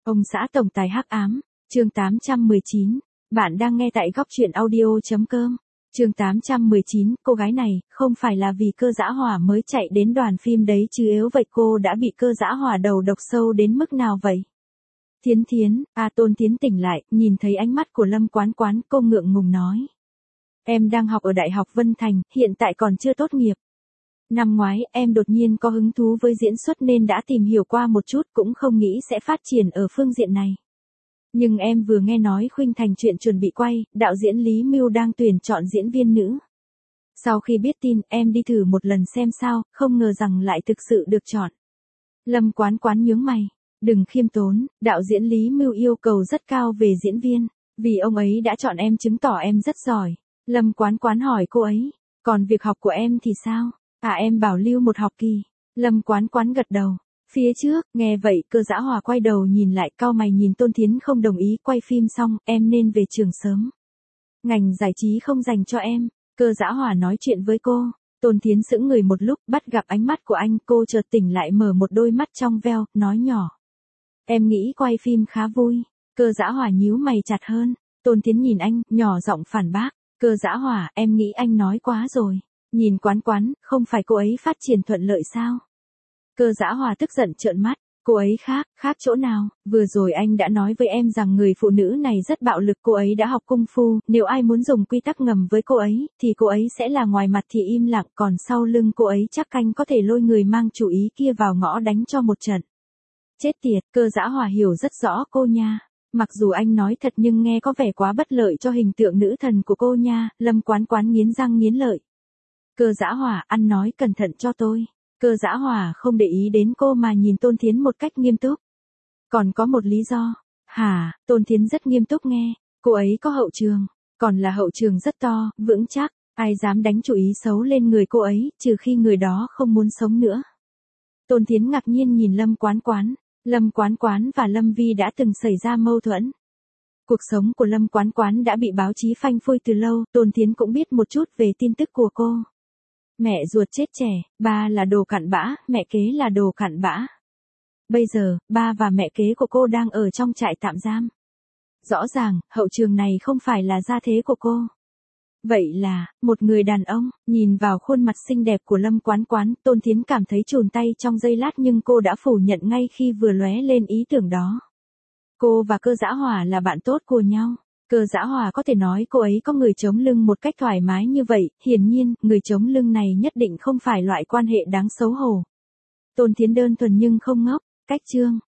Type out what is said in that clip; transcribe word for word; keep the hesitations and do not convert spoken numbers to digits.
Ông xã tổng tài hắc ám, chương tám trăm mười chín. Bạn đang nghe tại góc truyện audio chấm com. Chương tám trăm mười chín, cô gái này, không phải là vì Cơ Dã Hỏa mới chạy đến đoàn phim đấy chứ yếu vậy cô đã bị Cơ Dã Hỏa đầu độc sâu đến mức nào vậy? Thiến Thiến, à Tôn Thiến tỉnh lại, nhìn thấy ánh mắt của Lâm Quán Quán, cô ngượng ngùng nói. Em đang học ở Đại học Vân Thành, hiện tại còn chưa tốt nghiệp. Năm ngoái, em đột nhiên có hứng thú với diễn xuất nên đã tìm hiểu qua một chút, cũng không nghĩ sẽ phát triển ở phương diện này. Nhưng em vừa nghe nói Khuynh Thành chuyện chuẩn bị quay, đạo diễn Lý Mưu đang tuyển chọn diễn viên nữ. Sau khi biết tin, em đi thử một lần xem sao, không ngờ rằng lại thực sự được chọn. Lâm Quán Quán nhướng mày. Đừng khiêm tốn, đạo diễn Lý Mưu yêu cầu rất cao về diễn viên. Vì ông ấy đã chọn em chứng tỏ em rất giỏi. Lâm Quán Quán hỏi cô ấy. Còn việc học của em thì sao? À em bảo lưu một học kỳ. Lâm Quán Quán gật đầu. Phía trước, nghe vậy Cơ Dã Hỏa quay đầu nhìn lại, cau mày nhìn Tôn Thiến không đồng ý, quay phim xong, em nên về trường sớm. Ngành giải trí không dành cho em. Cơ Dã Hỏa nói chuyện với cô. Tôn Thiến sững người một lúc, bắt gặp ánh mắt của anh, cô chợt tỉnh lại, mở một đôi mắt trong veo, nói nhỏ. Em nghĩ quay phim khá vui. Cơ Dã Hỏa nhíu mày chặt hơn. Tôn Thiến nhìn anh, nhỏ giọng phản bác. Cơ Dã Hỏa, em nghĩ anh nói quá rồi. Nhìn Quán Quán, không phải cô ấy phát triển thuận lợi sao? Cơ Dã Hỏa tức giận trợn mắt. Cô ấy khác, khác chỗ nào? Vừa rồi anh đã nói với em rằng người phụ nữ này rất bạo lực, cô ấy đã học cung phu, nếu ai muốn dùng quy tắc ngầm với cô ấy, thì cô ấy sẽ là ngoài mặt thì im lặng, còn sau lưng cô ấy chắc canh có thể lôi người mang chủ ý kia vào ngõ đánh cho một trận. Chết tiệt, Cơ Dã Hỏa hiểu rất rõ cô nha. Mặc dù anh nói thật nhưng nghe có vẻ quá bất lợi cho hình tượng nữ thần của cô nha. Lâm Quán Quán nghiến răng nghiến lợi. Cơ Dã Hỏa, ăn nói cẩn thận cho tôi. Cơ Dã Hỏa không để ý đến cô mà nhìn Tôn Thiến một cách nghiêm túc. Còn có một lý do. Hả? Tôn Thiến rất nghiêm túc nghe. Cô ấy có hậu trường. Còn là hậu trường rất to, vững chắc. Ai dám đánh chủ ý xấu lên người cô ấy, trừ khi người đó không muốn sống nữa. Tôn Thiến ngạc nhiên nhìn Lâm Quán Quán. Lâm Quán Quán và Lâm Vi đã từng xảy ra mâu thuẫn. Cuộc sống của Lâm Quán Quán đã bị báo chí phanh phui từ lâu, Tôn Thiến cũng biết một chút về tin tức của cô. Mẹ ruột chết trẻ, ba là đồ cặn bã, mẹ kế là đồ cặn bã. Bây giờ, ba và mẹ kế của cô đang ở trong trại tạm giam. Rõ ràng, hậu trường này không phải là gia thế của cô. Vậy là, một người đàn ông, nhìn vào khuôn mặt xinh đẹp của Lâm Quán Quán, Tôn Thiến cảm thấy chùn tay trong giây lát nhưng cô đã phủ nhận ngay khi vừa lóe lên ý tưởng đó. Cô và Cơ Dã Hỏa là bạn tốt của nhau. Cơ Dã Hỏa có thể nói cô ấy có người chống lưng một cách thoải mái như vậy, hiển nhiên, người chống lưng này nhất định không phải loại quan hệ đáng xấu hổ. Tôn Thiến đơn thuần nhưng không ngốc, cách chương.